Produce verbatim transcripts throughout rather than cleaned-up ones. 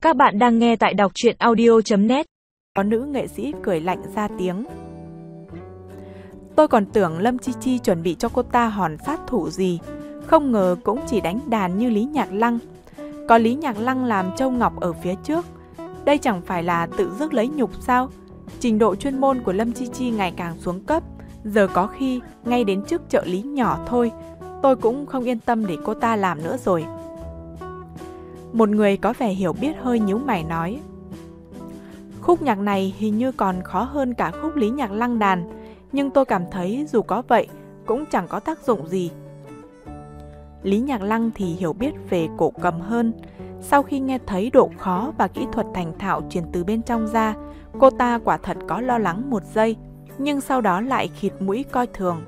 Các bạn đang nghe tại đọc truyện audio chấm net. Có nữ nghệ sĩ cười lạnh ra tiếng. Tôi còn tưởng Lâm Chi Chi chuẩn bị cho cô ta hòn sát thủ gì, không ngờ cũng chỉ đánh đàn như Lý Nhạc Lăng. Có Lý Nhạc Lăng làm Châu Ngọc ở phía trước, đây chẳng phải là tự dứt lấy nhục sao? Trình độ chuyên môn của Lâm Chi Chi ngày càng xuống cấp, giờ có khi ngay đến chức trợ lý nhỏ thôi, tôi cũng không yên tâm để cô ta làm nữa rồi. Một người có vẻ hiểu biết hơi nhíu mày nói: khúc nhạc này hình như còn khó hơn cả khúc Lý Nhạc Lăng đàn, nhưng tôi cảm thấy dù có vậy cũng chẳng có tác dụng gì. Lý Nhạc Lăng thì hiểu biết về cổ cầm hơn. Sau khi nghe thấy độ khó và kỹ thuật thành thạo truyền từ bên trong ra, cô ta quả thật có lo lắng một giây, nhưng sau đó lại khịt mũi coi thường.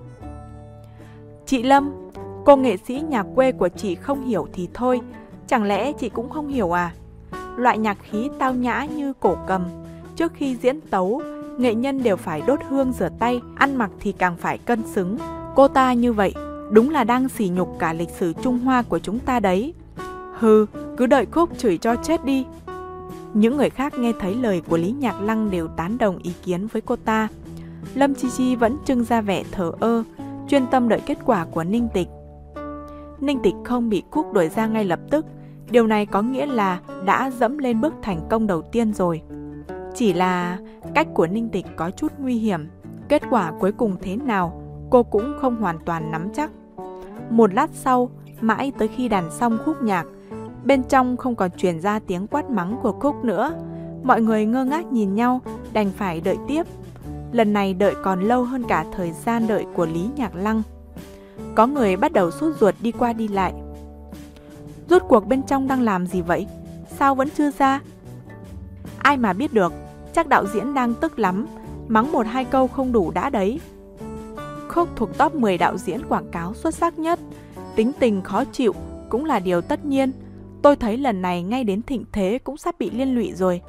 Chị Lâm, cô nghệ sĩ nhà quê của chị không hiểu thì thôi, chẳng lẽ chị cũng không hiểu à? Loại nhạc khí tao nhã như cổ cầm, trước khi diễn tấu, nghệ nhân đều phải đốt hương rửa tay, ăn mặc thì càng phải cân xứng. Cô ta như vậy, đúng là đang sỉ nhục cả lịch sử Trung Hoa của chúng ta đấy. Hừ, cứ đợi khúc chửi cho chết đi. Những người khác nghe thấy lời của Lý Nhạc Lăng đều tán đồng ý kiến với cô ta. Lâm Chi Chi vẫn trưng ra vẻ thờ ơ, chuyên tâm đợi kết quả của Ninh Tịch. Ninh Tịch không bị Cúc đuổi ra ngay lập tức, điều này có nghĩa là đã dẫm lên bước thành công đầu tiên rồi. Chỉ là cách của Ninh Tịch có chút nguy hiểm, kết quả cuối cùng thế nào cô cũng không hoàn toàn nắm chắc. Một lát sau, mãi tới khi đàn xong khúc nhạc, bên trong không còn truyền ra tiếng quát mắng của Cúc nữa. Mọi người ngơ ngác nhìn nhau, đành phải đợi tiếp. Lần này đợi còn lâu hơn cả thời gian đợi của Lý Nhạc Lăng. Có người bắt đầu sốt ruột đi qua đi lại. Rốt cuộc bên trong đang làm gì vậy? Sao vẫn chưa ra? Ai mà biết được, chắc đạo diễn đang tức lắm, mắng một hai câu không đủ đã đấy. Cúc thuộc top mười đạo diễn quảng cáo xuất sắc nhất, tính tình khó chịu cũng là điều tất nhiên. Tôi thấy lần này ngay đến thịnh thế cũng sắp bị liên lụy rồi.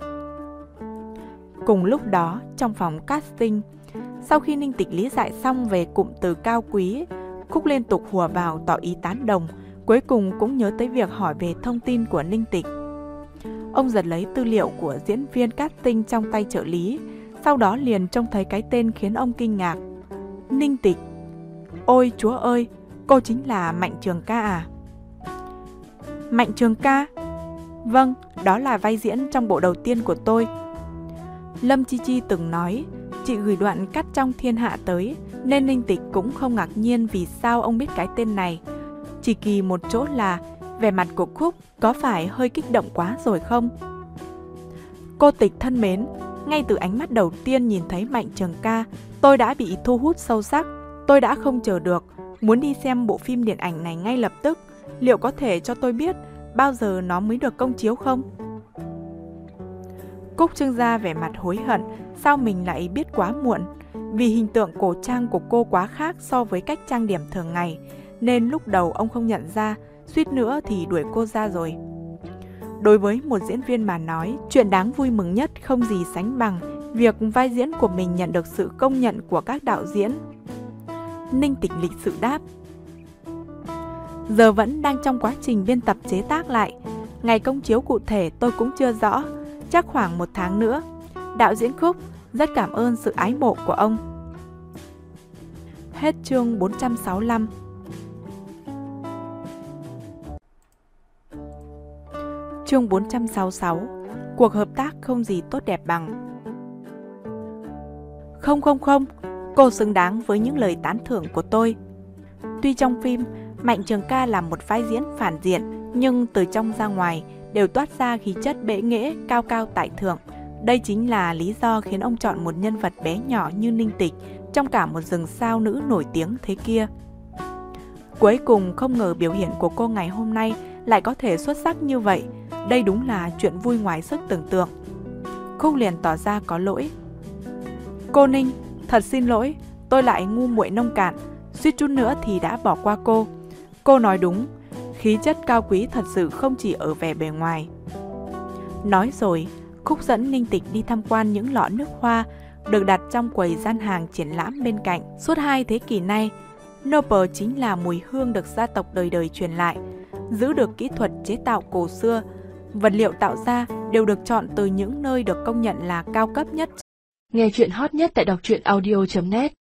Cùng lúc đó, trong phòng casting, sau khi Ninh Tịch lý giải xong về cụm từ cao quý, Cúc liên tục hùa vào tỏ ý tán đồng, cuối cùng cũng nhớ tới việc hỏi về thông tin của Ninh Tịch. Ông giật lấy tư liệu của diễn viên casting trong tay trợ lý, sau đó liền trông thấy cái tên khiến ông kinh ngạc. Ninh Tịch. Ôi chúa ơi, cô chính là Mạnh Trường Ca à? Mạnh Trường Ca? Vâng, đó là vai diễn trong bộ đầu tiên của tôi. Lâm Chi Chi từng nói, chị gửi đoạn cắt trong Thiên Hạ tới, nên Ninh Tịch cũng không ngạc nhiên vì sao ông biết cái tên này. Chỉ kỳ một chỗ là vẻ mặt của Cúc có phải hơi kích động quá rồi không? Cô Tịch thân mến, ngay từ ánh mắt đầu tiên nhìn thấy Mạnh Trường Ca, tôi đã bị thu hút sâu sắc. Tôi đã không chờ được, muốn đi xem bộ phim điện ảnh này ngay lập tức. Liệu có thể cho tôi biết bao giờ nó mới được công chiếu không? Cúc trưng ra vẻ mặt hối hận, sao mình lại biết quá muộn. Vì hình tượng cổ trang của cô quá khác so với cách trang điểm thường ngày, nên lúc đầu ông không nhận ra, suýt nữa thì đuổi cô ra rồi. Đối với một diễn viên mà nói, chuyện đáng vui mừng nhất không gì sánh bằng việc vai diễn của mình nhận được sự công nhận của các đạo diễn. Ninh Tịch lịch sự đáp. Giờ vẫn đang trong quá trình biên tập chế tác lại, ngày công chiếu cụ thể tôi cũng chưa rõ, chắc khoảng một tháng nữa. Đạo diễn Cúc, rất cảm ơn sự ái mộ của ông. Hết chương bốn trăm sáu mươi lăm. Chương bốn trăm sáu mươi sáu. Cuộc hợp tác không gì tốt đẹp bằng. Không không không, cô xứng đáng với những lời tán thưởng của tôi. Tuy trong phim, Mạnh Trường Ca là một vai diễn phản diện, nhưng từ trong ra ngoài đều toát ra khí chất bệ nghệ, cao cao tại thượng. Đây chính là lý do khiến ông chọn một nhân vật bé nhỏ như Ninh Tịch trong cả một rừng sao nữ nổi tiếng thế kia. Cuối cùng không ngờ biểu hiện của cô ngày hôm nay lại có thể xuất sắc như vậy. Đây đúng là chuyện vui ngoài sức tưởng tượng. Cúc liền tỏ ra có lỗi. Cô Ninh, thật xin lỗi, tôi lại ngu muội nông cạn, suýt chút nữa thì đã bỏ qua cô. Cô nói đúng, khí chất cao quý thật sự không chỉ ở vẻ bề ngoài. Nói rồi, Cúc dẫn Ninh Tịch đi tham quan những lọ nước hoa được đặt trong quầy gian hàng triển lãm bên cạnh. Suốt hai thế kỷ nay, Noble chính là mùi hương được gia tộc đời đời truyền lại, giữ được kỹ thuật chế tạo cổ xưa. Vật liệu tạo ra đều được chọn từ những nơi được công nhận là cao cấp nhất. Nghe chuyện hot nhất tại đọc truyện audio chấm net